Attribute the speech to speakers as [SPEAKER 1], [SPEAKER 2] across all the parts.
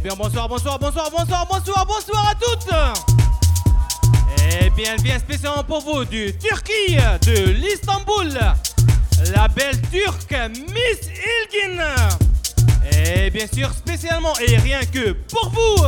[SPEAKER 1] bien, bonsoir, bonsoir, bonsoir, bonsoir, bonsoir, bonsoir à toutes. Eh bien, elle vient spécialement pour vous du Turquie, de l'Istanbul, la belle turque Miss Ilgin. Et bien sûr, spécialement et rien que pour vous.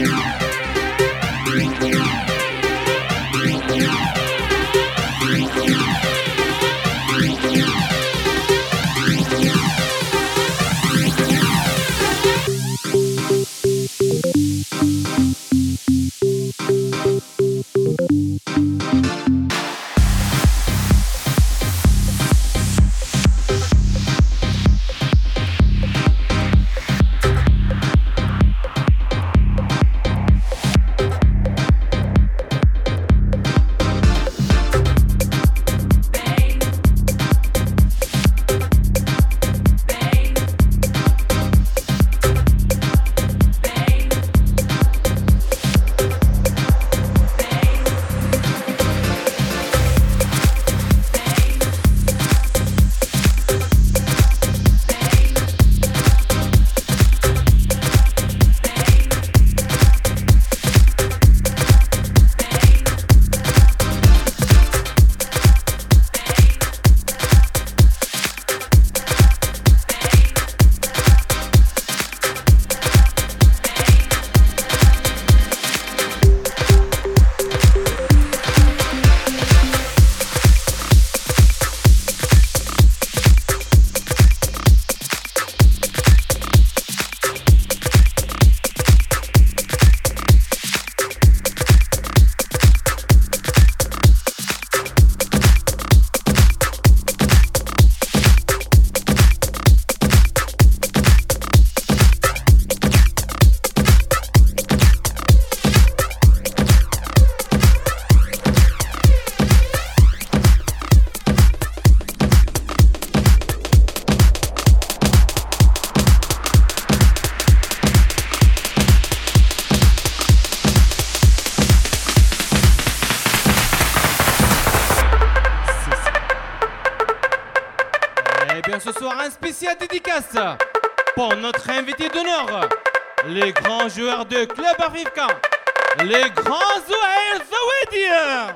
[SPEAKER 1] Ce soir, un spécial dédicace pour notre invité d'honneur, les grands joueurs de Club Africain, les grands Zouaïr Zawedi.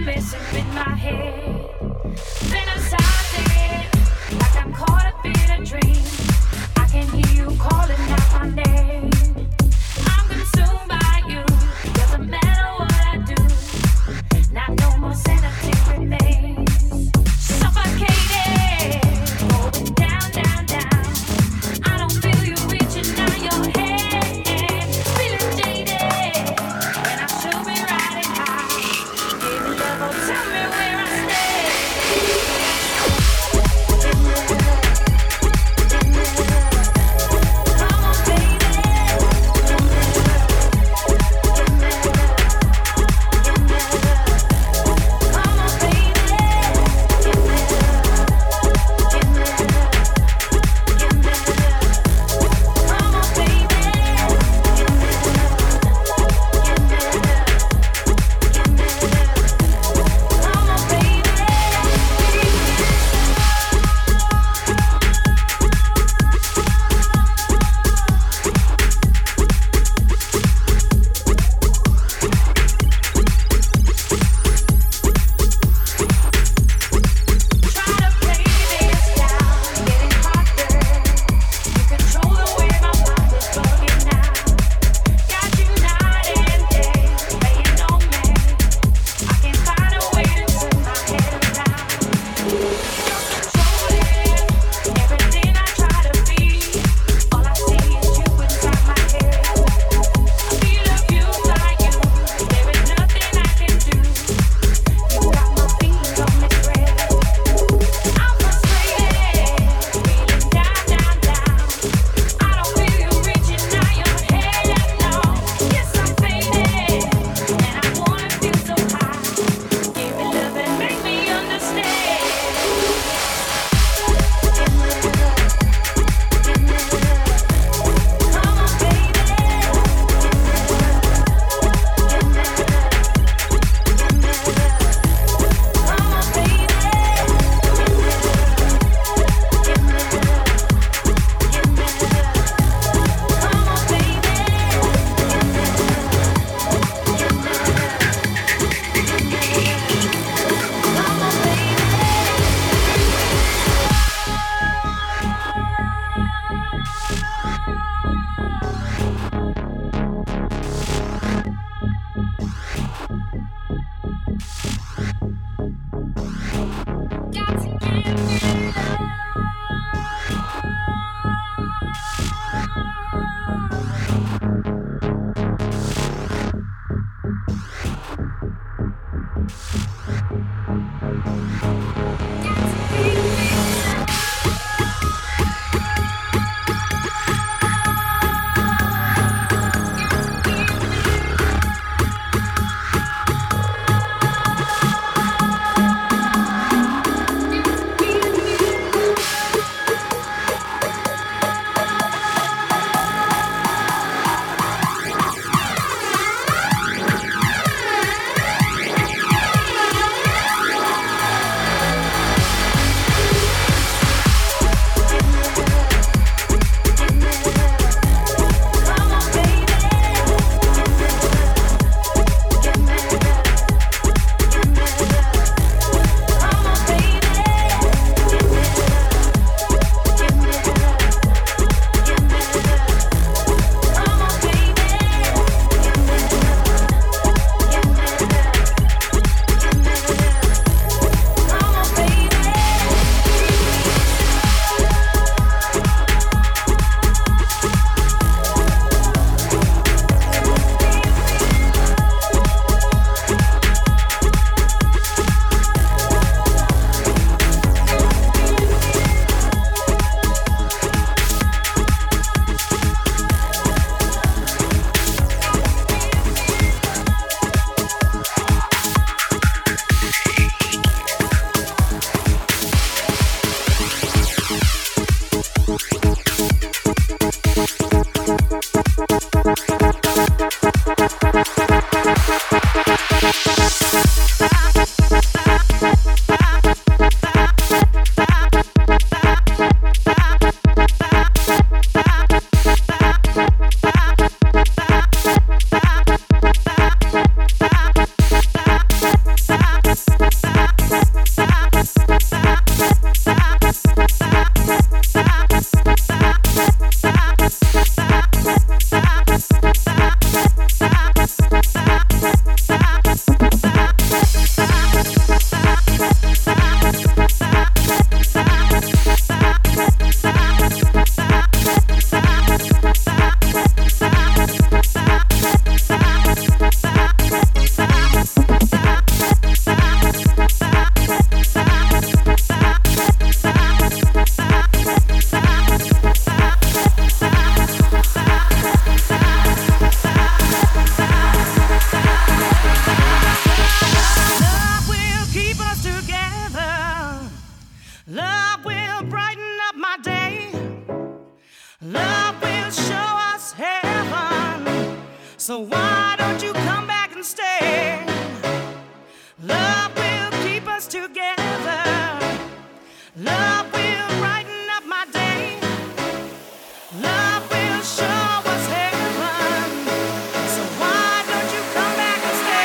[SPEAKER 2] messing with my head. Fantasizing like I'm caught up in a dream. I can hear you calling out my name. I'm consumed by you. Doesn't matter what I do. Not no more sanity remains. Suffocated, going down, down, down. I don't feel you reaching out your hand. Feeling jaded, and I should be riding high. Give me love, oh, tell me where I stand. Come on, baby. Come on,
[SPEAKER 3] So why don't you come back and stay? Love will keep us together. Love will brighten up my day. Love will show us heaven. So why don't you come back and stay?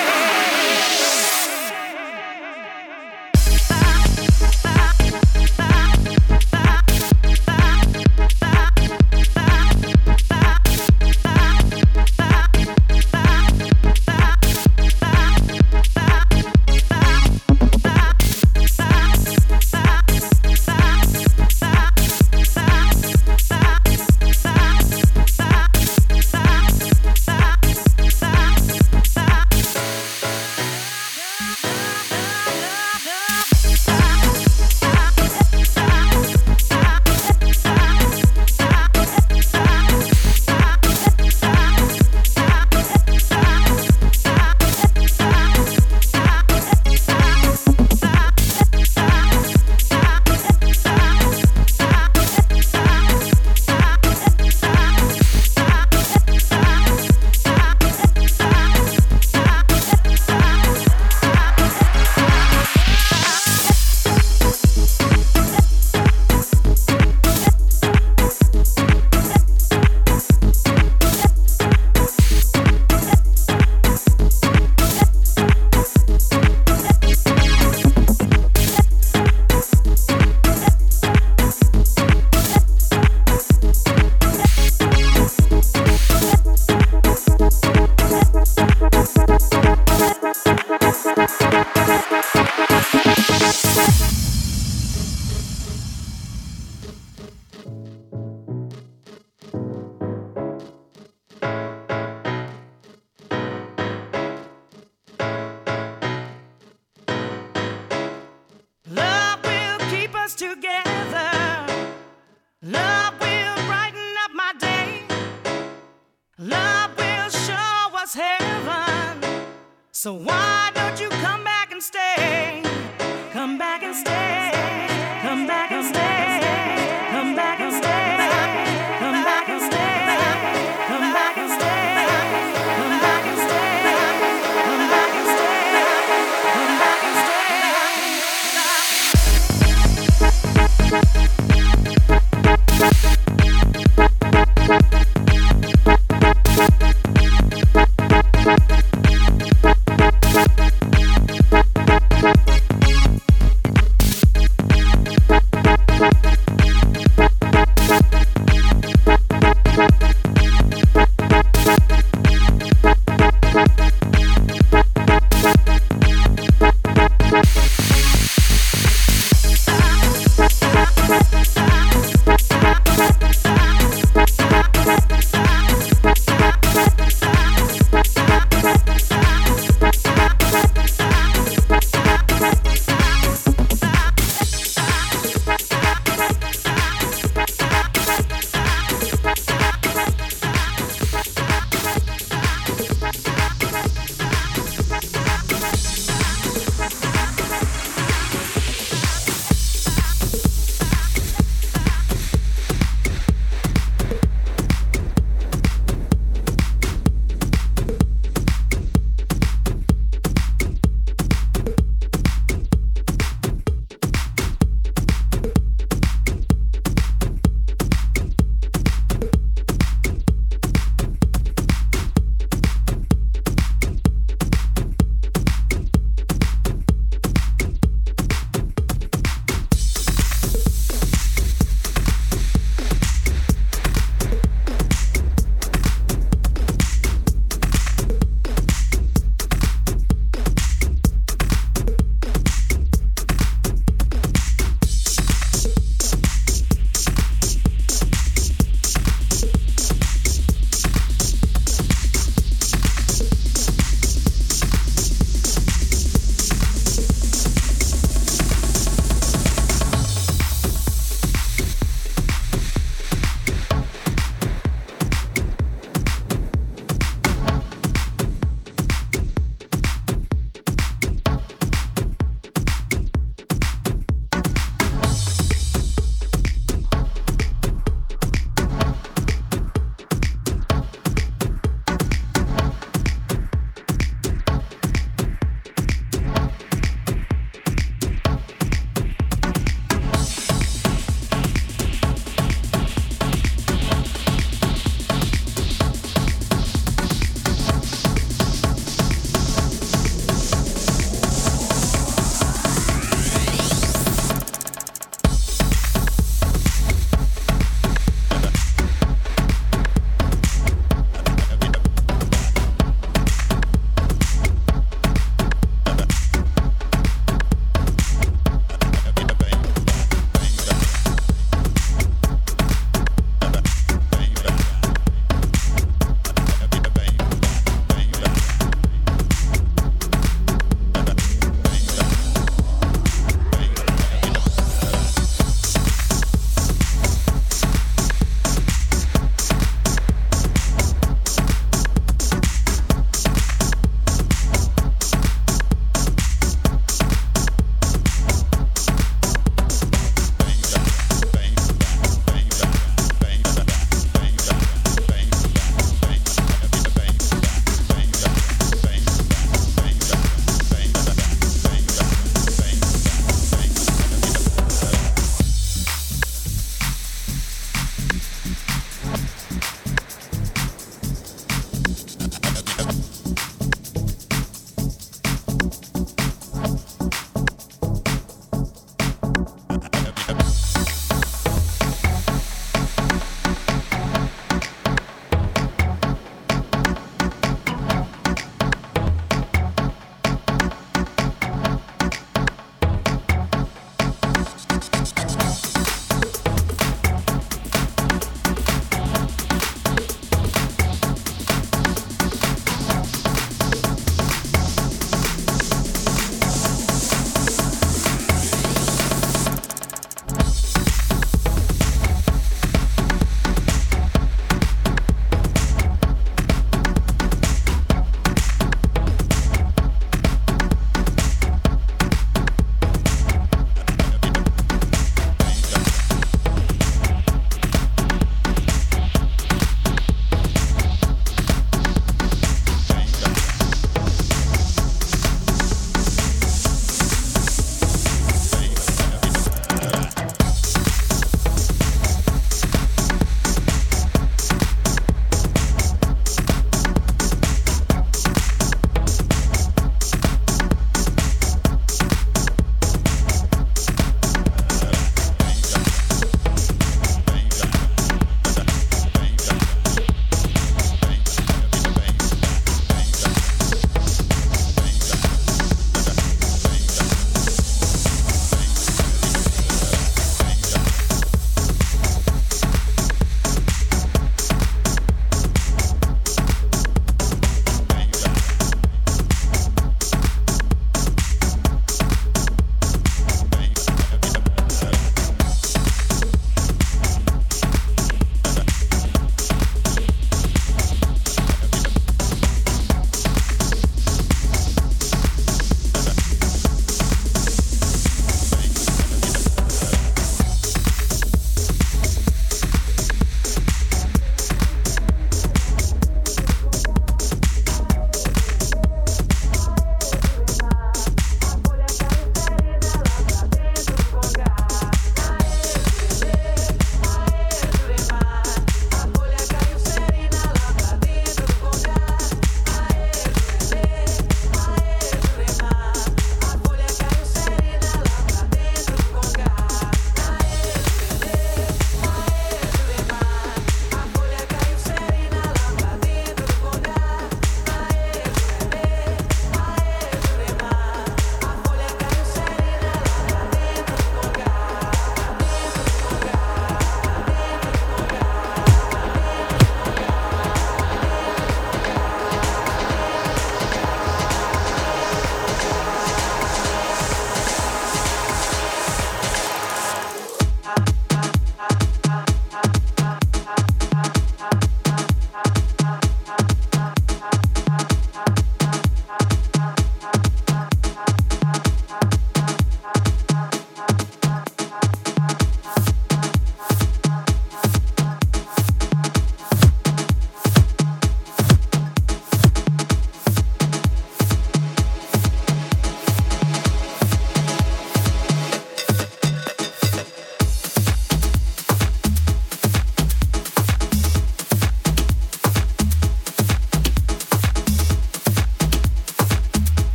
[SPEAKER 3] Love will keep us together. Love will brighten up my day. Love will show us heaven. So why don't you come back and stay? Come back and stay. Come back and stay. Come back and stay. Come back and stay. Come back and stay. Come back and stay. Come back and stay. Come back and stay.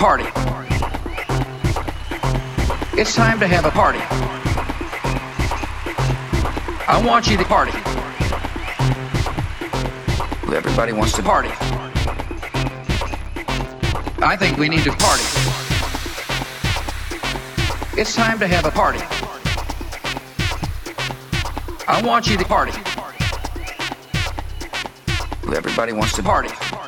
[SPEAKER 4] party. It's time to have a party. I want you to party. Everybody wants to party. I think we need to party. It's time to have a party. I want you to party. Everybody wants to party.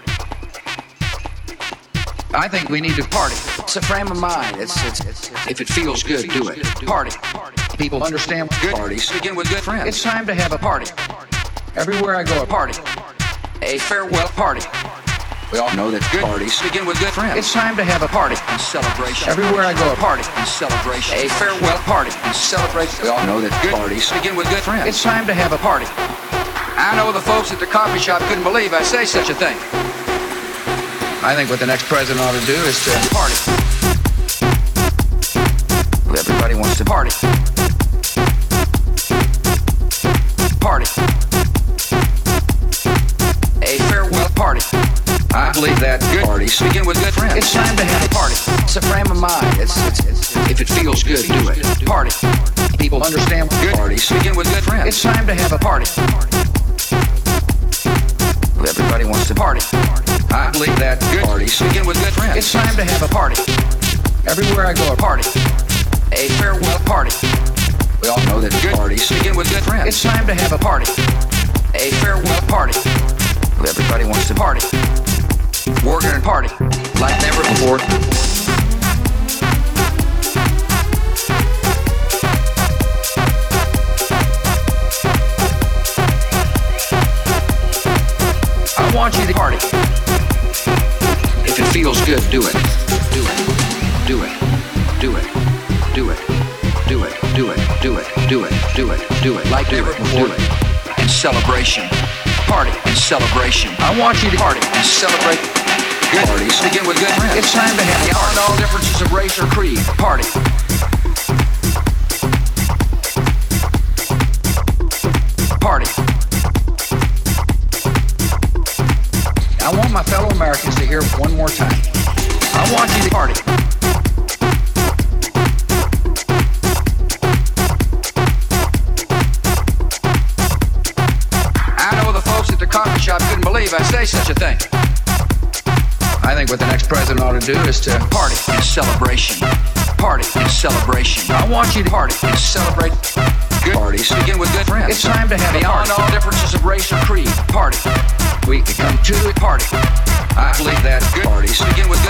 [SPEAKER 4] I think we need to party. It's a frame of mind. If it feels good, do it. Party. People understand good parties begin with good friends. It's time to have a party. Everywhere I go, a party. A farewell party. We all know that good parties begin with good friends. It's time to have a party and celebration. Everywhere I go, a party and celebration. A farewell party and celebration. We all know that good parties begin with good friends. It's time to have a party. I know the folks at the coffee shop couldn't believe I say such a thing. I think what the next president ought to do is to party. Everybody wants to party. Party. A farewell party. I believe that good parties begin with good friends. It's time to have a party. It's a frame of mind. If it feels good, do it. Party. People understand good parties begin with good friends. It's time to have a party. Everybody wants to party. I believe that good parties begin with good friends. It's time to have a party. Everywhere I go, a party. A farewell party. We all know that good parties begin with good friends. It's time to have a party. A farewell party. Everybody wants to party. We're gonna party like never before. I want you to party. If it feels good, do it. Do it. Do it. Do it. Do it. Do it. Do it. Do it. Do it. Do it. Do it. Like never before. Do it. And celebration. Party and celebration. I want you to party and celebrate. Good parties begin with good friends. It's time to have beyond all differences of race or creed. Party. Party. I want my fellow Americans to hear it one more time. I want you to party. I know the folks at the coffee shop couldn't believe I say such a thing. I think what the next president ought to do is to party and celebration. Party and celebration. I want you to party and celebrate. Good parties begin with good friends. It's time to have beyond all differences of race or creed. Party. We can come to it. Party. I believe that good parties begin with